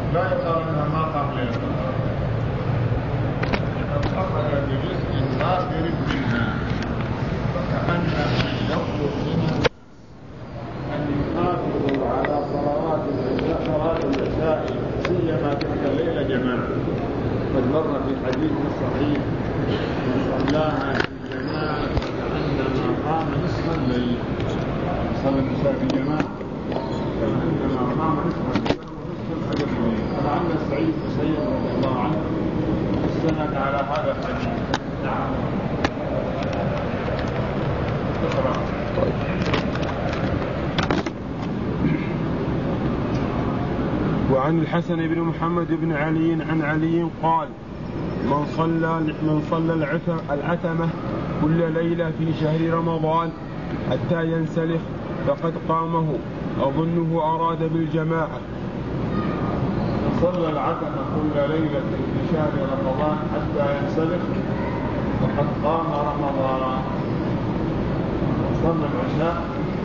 لا يقال أنها ما قام ليلة القدر، قد أخذ بجزء غافر منها، فكأن يطلب منه أن يحافظوا على صلاة العشاء سيما تلك الليلة جماعة. قد مر في حديث صحيح من صلاها في جماعة كأنما قام نصف الليل، صلى العشاء في جماعة كأنما قام نصف الليل ونصف الفجر. فلعل سعيد المسيب رضي الله عنه استند على هذا الحديث. نعم. وعن الحسن بن محمد بن علي عن علي قال: من صلى العتمة كل ليلة في شهر رمضان حتى ينسلخ فقد قامه. أظنه أراد بالجماعة. صلى العتمة كل ليلة في شهر رمضان حتى ينسلخ فقد قام رمضان. صلى العشاء،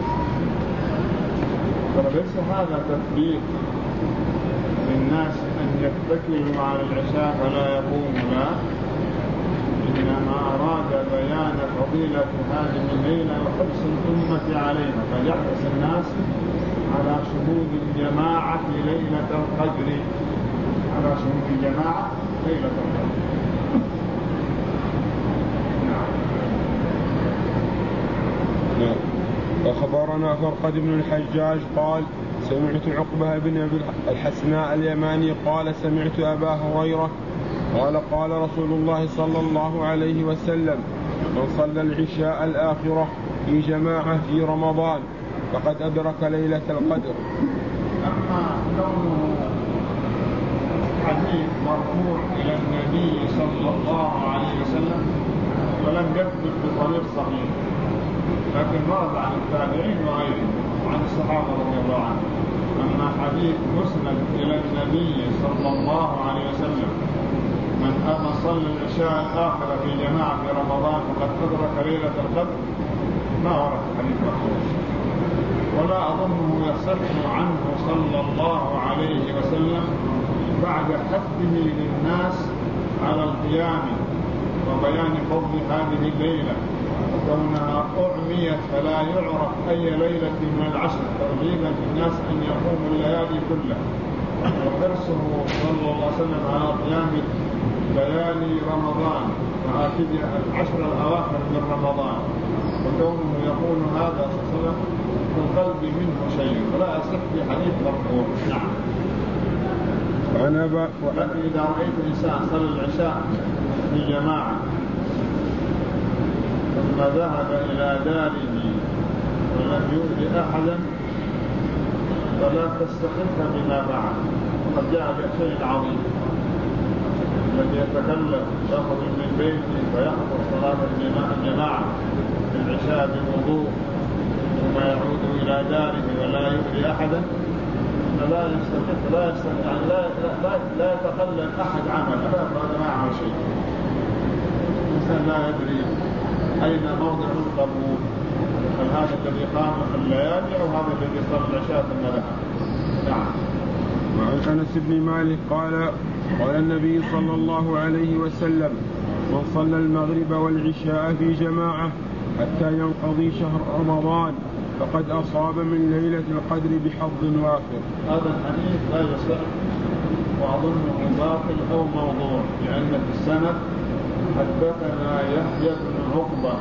فليس هذا تثبيت للناس أن يتكلوا على العشاء فلا يقوموا لا، إنما أراد بيان فضيلة هذه الليلة وحرص الأمة عليها، فيحرص الناس على شهود الجماعة في ليلة القدر، على شهود الجماعة ليلة القدر. أخبرنا فرقد بن الحجاج قال: سمعت عقبة بن أبي الحسناء اليماني قال: سمعت أبا هريرة قال: قال رسول الله صلى الله عليه وسلم: من صلى العشاء الآخرة في جماعة في رمضان فقد أدرك ليلة القدر. أما كونه حديث مرفوع إلى النبي صلى الله عليه وسلم ولم يثبت بطريق صحيح، لكن ورد عن التابعين وغيرهم وعن الصحابة رضي الله عنهم. أما حديث مسند إلى النبي صلى الله عليه وسلم: من صلى العشاء الآخرة في جماعة في رمضان فقد أدرك ليلة القدر، ما ورد حديث مرفوع، ولا أظنه يصح عنه صلى الله عليه وسلم بعد حثه للناس على القيام وبيان فضل هذه الليلة وكونها أعميت فلا يعرف أي ليلة من العشر، ترغيبا في الناس أن يقوموا الليالي كلها، وحرصه صلى الله عليه وسلم على قيام ليالي رمضان وآخذ العشر الأواخر من رمضان، وكونه يقول هذا صلى الله عليه وسلم في القلب منه شيء ولا يصح في حديث مرفوع. نعم. ولكن إذا رأيت إنسان صلى العشاء في جماعة ثم ذهب إلى داره ولم يؤذي أحدا فلا تستخف بما بعد. وقد جاء بشيء عظيم الذي يتكلم يخرج من بيته فيحضر صلاة الجماعة في العشاء بوضوء ثم يعود إلى داره ولا يؤذي أحدا، لا يستخف لا يتقلد أحد عمل هذا ما عمل شيء. الإنسان لا يدري أين موضع القبول، هل هذا الذي قام في الليالي أو هذا الذي صلى العشاء ثم ذهب. نعم. وعن أنس بن مالك قال: قال النبي صلى الله عليه وسلم: من صلى المغرب والعشاء في جماعة حتى ينقضي شهر رمضان فقد أصاب من ليلة القدر بحظ وافر. هذا الحديث لا يصح وأظنه باطل أو موضوع، لأن في السند حدثنا يحيى بن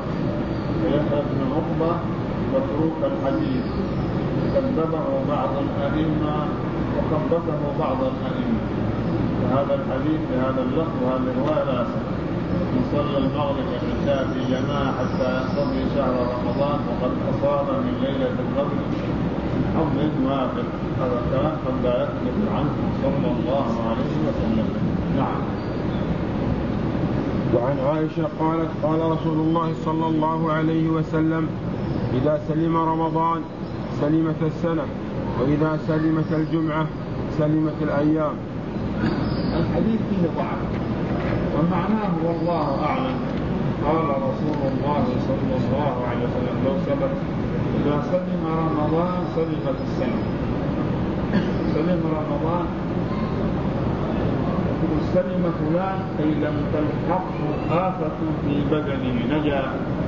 عقبة متروك الحديث، كذبه بعض الأئمة وخبثه بعض الأئمة، فهذا الحديث بهذا اللفظ وهذه الرواية لا يصح. من صلى المغرب والعشاء في جماعة حتى ينقضي شهر رمضان وقد أصاب من ليلة القدر حظ وافر. هذا الكلام قد لا يثبت عنه صلى الله عليه وسلم. نعم. وعن عائشة قالت: قال رسول الله صلى الله عليه وسلم: إذا سلم رمضان سلمت السنة، وإذا سلمت الجمعة سلمت الأيام. الحديث فيه ضعف ومعناه والله أعلم. قال رسول الله صلى الله عليه وسلم: لو ثبت إذا سلم رمضان سلمت السنة. سلم رمضان يقول سلم فلان أي لم تلحقه آفة في بدنه نجا.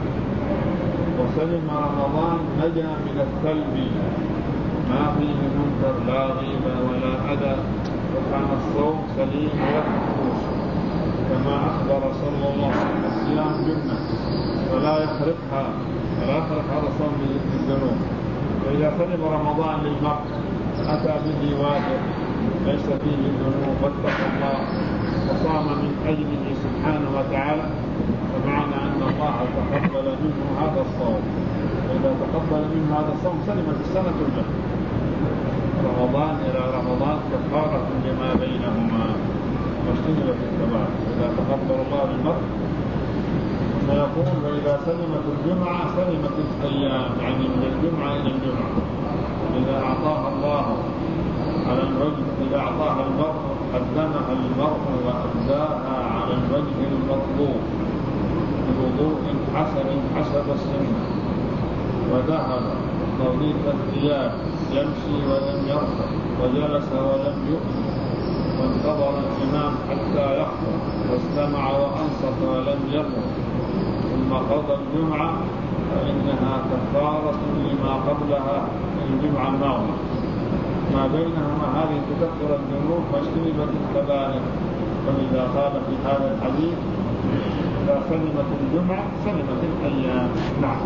وسلم رمضان نجا من الثلب ما فيه منكر لا غيبة ولا أذى، وكان الصوم سليم ويحفظ كما أخبر صلى الله عليه وسلم الصيام جنة ولا يخرقها هذا الصوم بالذنوب. فإذا سلم رمضان للمرء أتى به واجب ليس فيه الذنوب واتقى الله وصام من أجله سبحانه وتعالى، فمعنى أن الله تقبل منه هذا الصوم. وإذا تقبل منه هذا الصوم سلمت السنة كلها، رمضان إلى رمضان كفارة لما بينهما واجتنبت الكبائر. إذا تقبل الله للمرء فيقول وإذا سلمت الجمعة سلمت الأيام، يعني من الجمعة إلى الجمعة. إذا أعطاها الله على الوجه، إذا أعطاها المرء قدمها المرء وأبداها على الوجه المطلوب بوضوء حسن حسب السنة، وذهب نظيف الثياب يمشي ولم يرفع وجلس ولم يؤمن وانتظر الإمام حتى يخطب واستمع وأنصت ولم يقم ثم قضى الجمعة فإنها كفارة لما قبلها الجمعة الماضية، ما بينهما هذه تكفر الذنوب واجتنبت الكبائر. وإذا قال في هذا الحديث إذا سلمت الجمعة سلمت الأيام. نعم.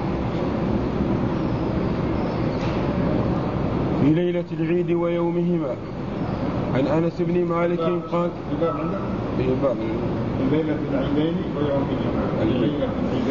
في ليلة العيد ويومهما عن أنس بن مالك قال في ليلة العيدين ويومهما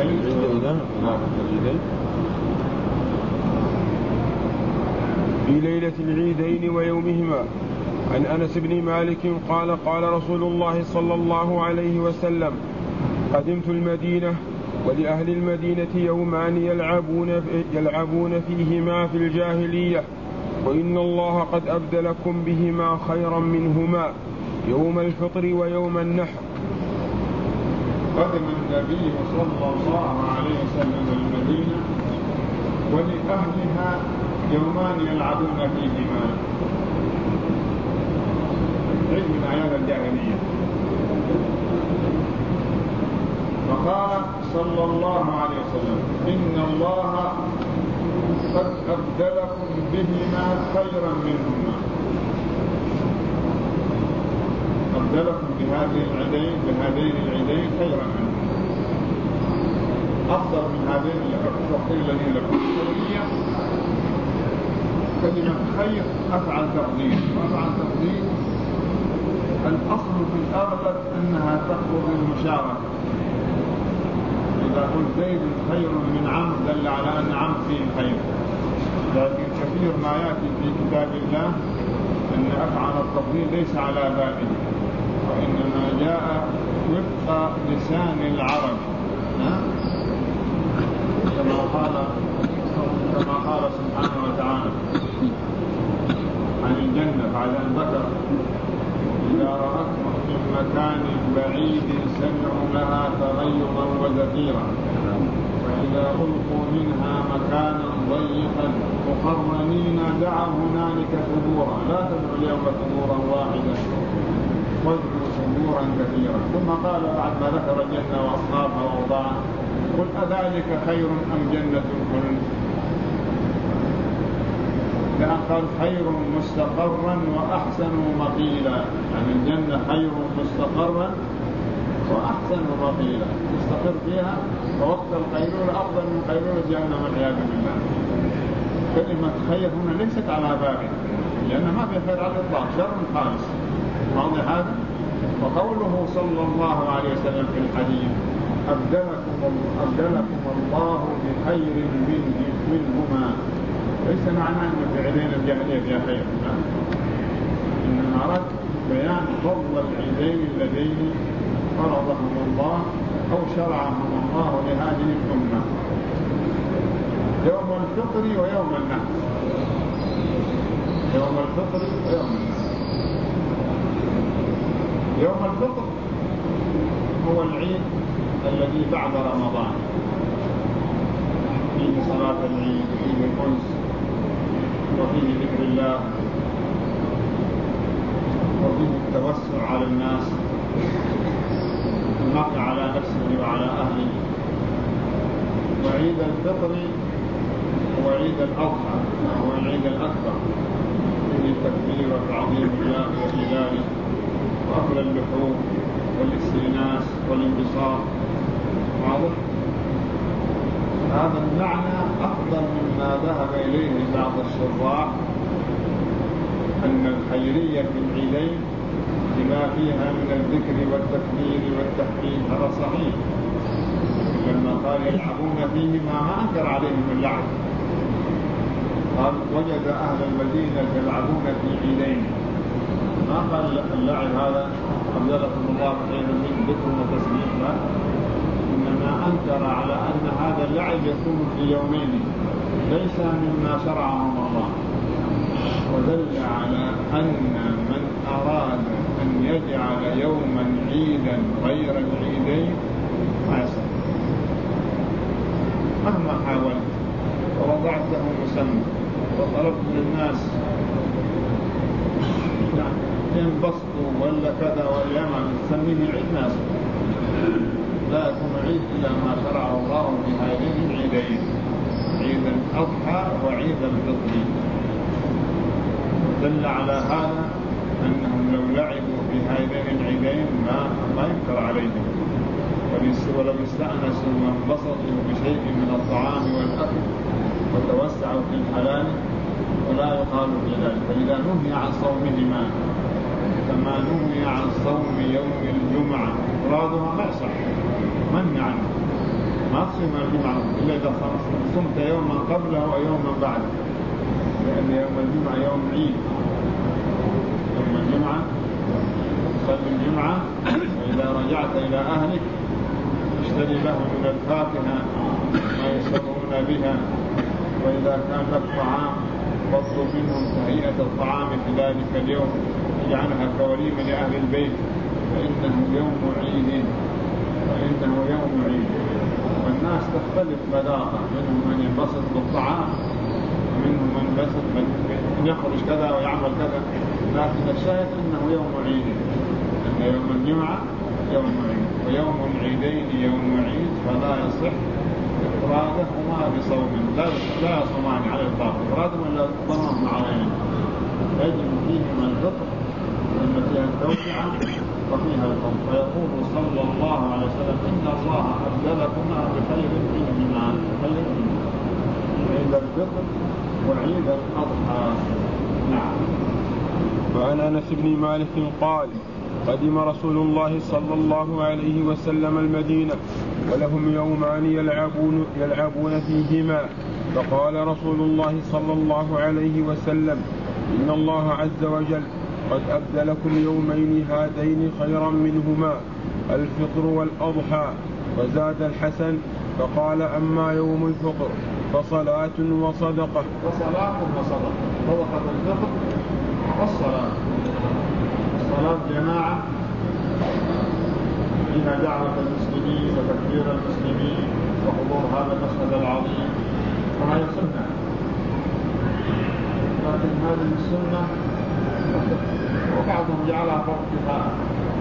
في ليلة العيدين ويومهما عن أنس بن مالك قال قال رسول الله صلى الله عليه وسلم قدمت المدينة ولأهل المدينة يومان يلعبون فيهما في الجاهلية، وإن الله قد أبدلكم بهما خيرا منهما يوم الفطر ويوم النحر. قدم النبي صلى الله عليه وسلم المدينة ولأهلها يومان يلعبون فيهما، عيد من أعياد الجاهلية. فقال صلى الله عليه وسلم إن الله قد أبدلكم بهما خيرا منهما، أبدلكم بهذين العيدين خيرا منهما، أفضل من هذين الذين لكم. كلمة خير أفعل تفضيل، وأفعل تفضيل الأصل في الأغلب أنها تخرج المشاركة. إذا قلت زيد خير من عمرو دل على أن عمرو فيه خير، لكن كثير ما يأتي في كتاب الله أن أفعل التفضيل ليس على بابه، وإنما جاء وفق لسان العرب، كما قال سبحانه وتعالى عن الجنة بعد أن ذكر إذا رأتهم من مكان بعيد سمعوا لها تغيظا وزفيرا، وإذا ألقوا منها مكانا ضيقا مقرنين دعوا هنالك ثبورا لا تدعوا اليوم ثبورا واحدا وادعوا ثبورا كثيرا. ثم قال بعد ما ذكر الجنة وأصحابها وأوضاعها قل أذلك خير أم جنة الخلد؟ لأن قال خير مستقرا وأحسن مقيلا، يعني الجنة خير مستقرا وأحسن مقيلا، تستقر فيها ووقت القيلولة أفضل من قيلولة جهنم والعياذ بالله. كلمة خير هنا ليست على بابه لأن ما في خير على الإطلاق، شر خالص، واضح هذا. وقوله صلى الله عليه وسلم في الحديث أبدلكم الله بخير منهما، ليس معناه أن في عيدين الجاهلية فيها خير، إنما أراد بيان فضل العيدين اللذين فرضهم الله أو شرعهم الله لهذه الأمة، يوم الفطر ويوم النحر. يوم الفطر ويوم النحر. يوم الفطر هو العيد الذي بعد رمضان، فيه صلاة العيد وفيه الأنس وفيه ذكر الله وفيه التوسع على الناس المرء على نفسه وعلى أهله. وعيد الفطر هو عيد الأضحى وهو العيد الأكبر، فيه التكبير والتعظيم لله وإجلاله وأكل اللحوم والاستئناس والانبساط. واضح؟ هذا المعنى أفضل مما ذهب إليه بعض الشراح، أن الخيرية في العيدين لما فيها من الذكر والتكبير والتحميد هذا صحيح، لما قال يلعبون فيهما ما أنكر عليهم اللعب، قال وجد أهل المدينة يلعبون في عيدين، ما قال اللعب هذا أبدلكم الله خيرا من ذكر وتسبيح، لا، إنما أنكر على أن هذا اللعب يكون في يومين ليس مما شرعهم الله، ودل على أن من أراد أن يجعل يوما عيدا غير العيدين ما يصح مهما حاولت ووضعت له مسمى وطلبت للناس ينبسطوا ولا كذا ولا ما تسميه عيد ناس، لا يكون عيد إلا ما شرعه الله في هذين العيدين، عيد الأضحى وعيد الفطر. دل على هذا أنهم لو لعبوا في هذين العيدين ما ينكر عليهم، ولو استأنسوا وانبسطوا بشيء من الطعام والأكل وتوسعوا في الحلال ولا يقال في ذلك. فإذا نهي عن صومهما كما نهي عن صوم يوم الجمعة مرادها ما يصح، منع عنه، ما تصوم الجمعة إلا إذا صمت يوما قبله ويوما بعده، لأن يوم الجمعة يوم عيد، يوم الجمعة تصلي الجمعة وإذا رجعت إلى أهلك اشتري لهم من الفاكهة ما يشربون بها، وإذا كان لك طعام فاطلب منهم تهيئة الطعام في ذلك اليوم، اجعلها كوليمة لأهل البيت، فإنه يوم عيد، والناس تختلف مذاقة، منهم من ينبسط بالطعام ومنهم من ينبسط من يخرج كذا ويعمل كذا، لكن الشاهد أنه يوم عيد، أن يوم الجمعة يوم عيد ويوم العيدين يوم عيد، فلا يصح إفرادهما بصوم، لا يصومان على الإطلاق، إفرادهما لا يصومان عليهم، يجب فيهما الفطر لأن فيها التوسعة وفيها الفطر. فيقول صلى الله عليه وسلم إن الله أبدلكما بخير منهما، عيد الفطر وعيد الأضحى. نعم. وعن أنس بن مالك قال قدم رسول الله صلى الله عليه وسلم المدينة ولهم يومان يلعبون فيهما، فقال رسول الله صلى الله عليه وسلم إن الله عز وجل قد أبدلكم يومين هذين خيرا منهما الفطر والأضحى. وزاد الحسن فقال أما يوم الفطر فصلاة وصدقة. صدقة الفطر والصلاة، الصلاة جماعة فيها دعوة المسلمين وتكبير المسلمين وحضور هذا المشهد العظيم، وهي سنة، لكن هذه السنة وبعضهم جعلها فرض كفاية،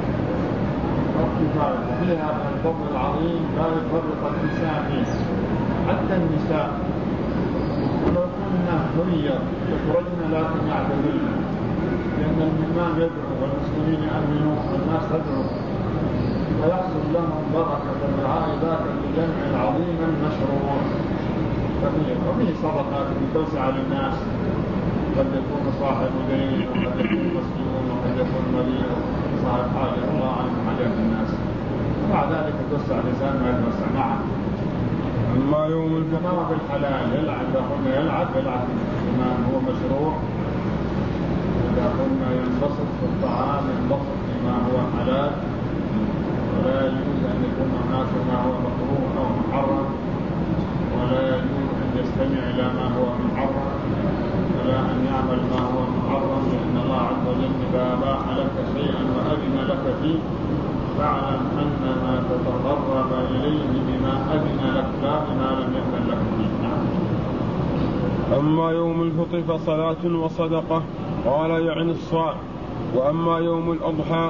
فيها الفضل العظيم لا يفرق النساء فيه، حتى النساء ولو كنا خير يخرجن لكن يعتذرن، لأن الإمام يدعو والمسلمين يؤمنون والناس تدعو، ويحصل لهم بركة الرعاء ذاك الجمع العظيم المشروع كثير. وفيه صدقات توسع للناس، قد يكون صاحب دين وقد يكون مسلم وقد يكون مريض صاحب حاجة الله عنه حاجات الناس، ومع ذلك توسع لسان ما يتوسع. نعم. أما يوم الفطر بالحلال يلعب بما هو مشروع، إذا كنا ينبسط في الطعام ينبسط بما هو حلال، ولا يجوز أن يكون هناك ما هو مكروه أو محرم، ولا يجوز أن يستمع إلى ما هو محرم، ولا أن يعمل ما هو محرم، لأن الله عز وجل إذا أباح لك شيئا وأذن لك فيه فاعلم أنما تتقرب إليه بما أذن لك لا بما لم يأذن لك فيه. أما يوم الفطر فصلاة وصدقة، قال يعني الصاع. وأما يوم الأضحى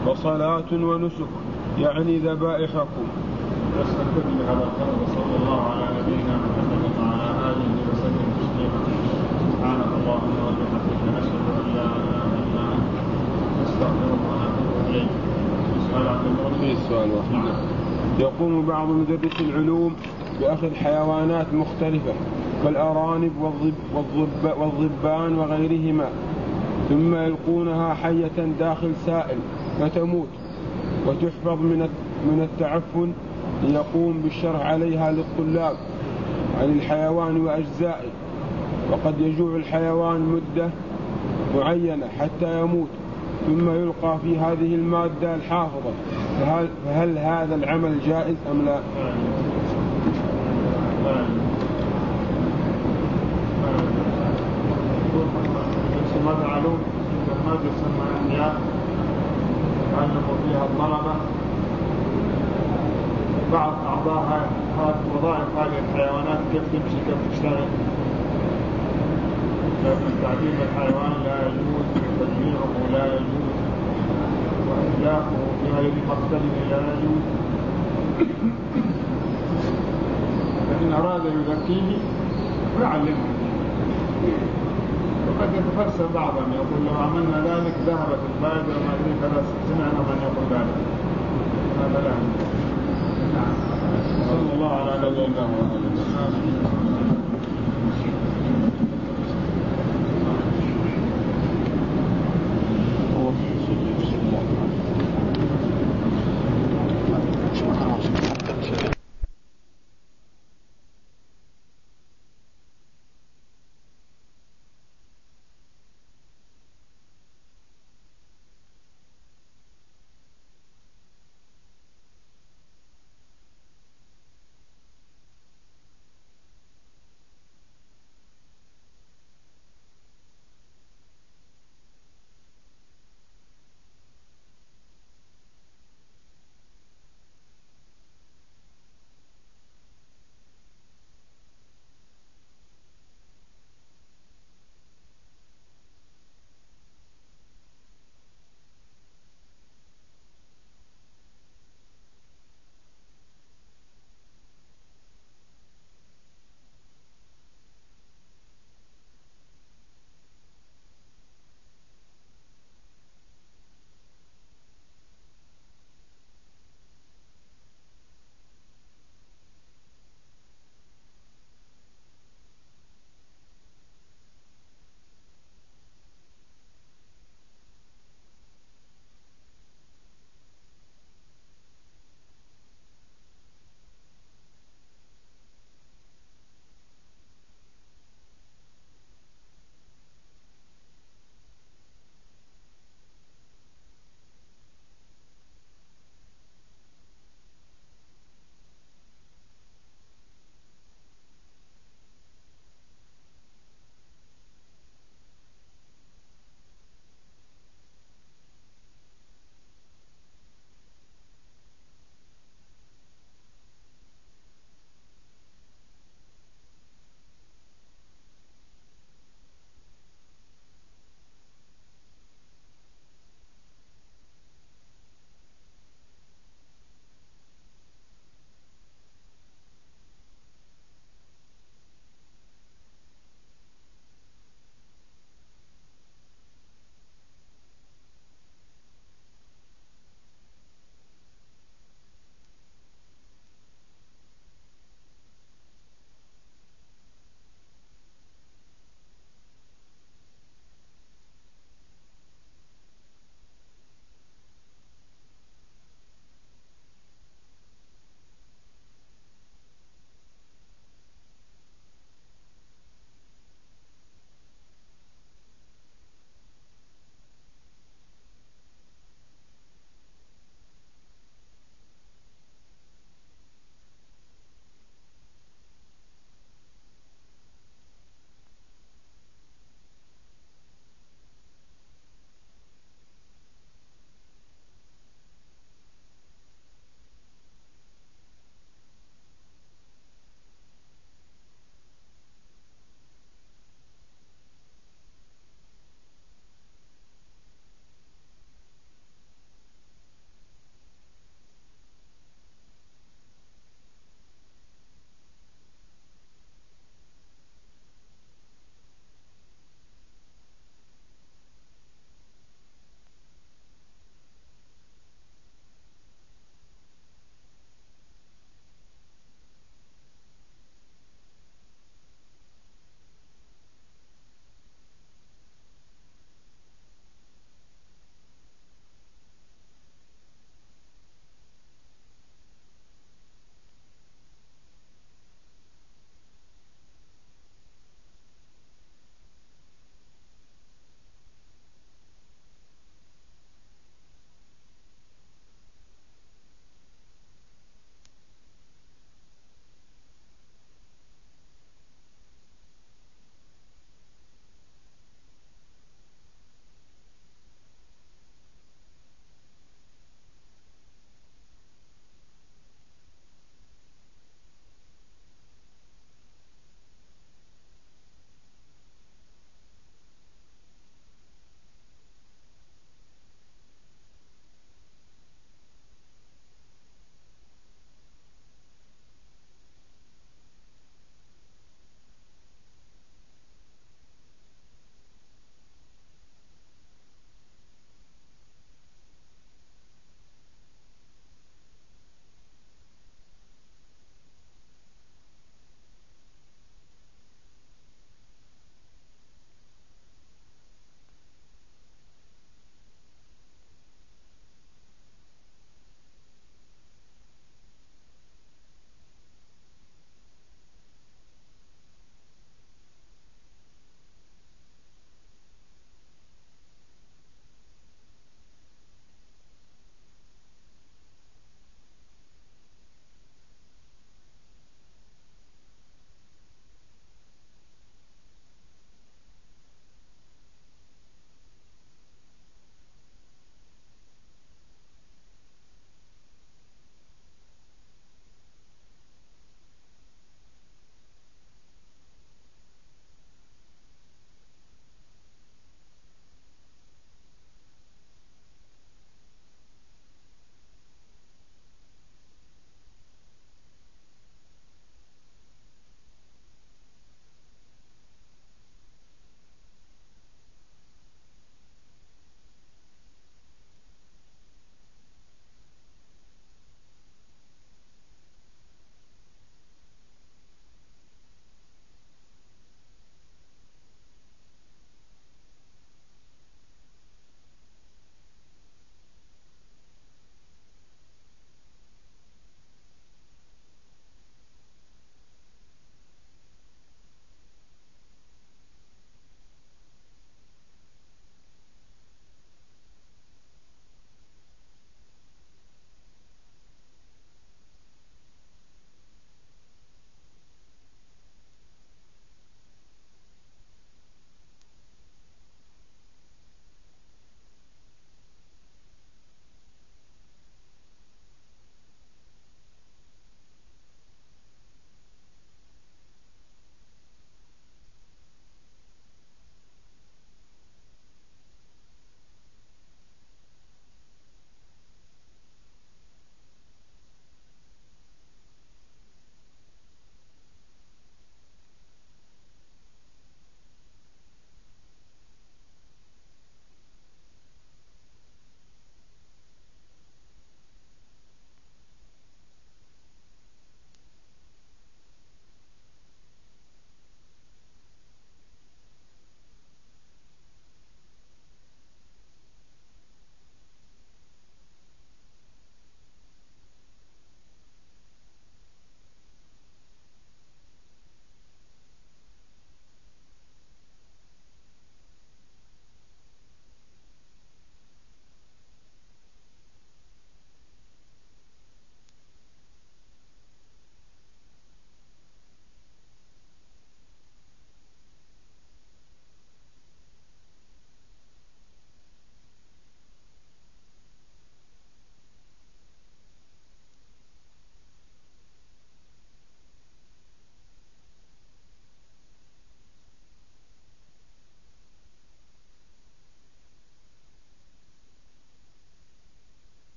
وصلاة ونسك يعني ذبائحكم. يستمر بهذا القول وصلى الله على نبينا محمد وعلى آله وسلم تسليما. سبحانك اللهم وبحمدك نشهد أن لا إله إلا أنت نستغفرك ونتوب إليك. سؤال واحد. يقوم بعض مدرسي العلوم بأخذ حيوانات مختلفة كالأرانب والضبان وغيرهما ثم يلقونها حية داخل سائل فتموت وتحفظ من التعفن ليقوم بالشرح عليها للطلاب عن الحيوان وأجزائه، وقد يجوع الحيوان مدة معينة حتى يموت ثم يلقى في هذه المادة الحافظة، فهل هذا العمل جائز أم لا؟ ما فعلوا ما يسمى الأحياء علموا فيها الطلبة بعض أعضاء وظائف هذه الحيوانات كيف تمشي كيف تشتغل، لكن تعليم الحيوان لا يجوز وتجميعه لا يجوز وإهلاكه في غير مقتله لا يجوز. فإن أراد يذكيه فيعلمه، وقد يتفسر بعضا يقول لو عملنا ذلك ذهبت الفائدة وما أدري كذا، سمعنا من يقول ذلك هذا لا. صلى الله على نبينا محمد.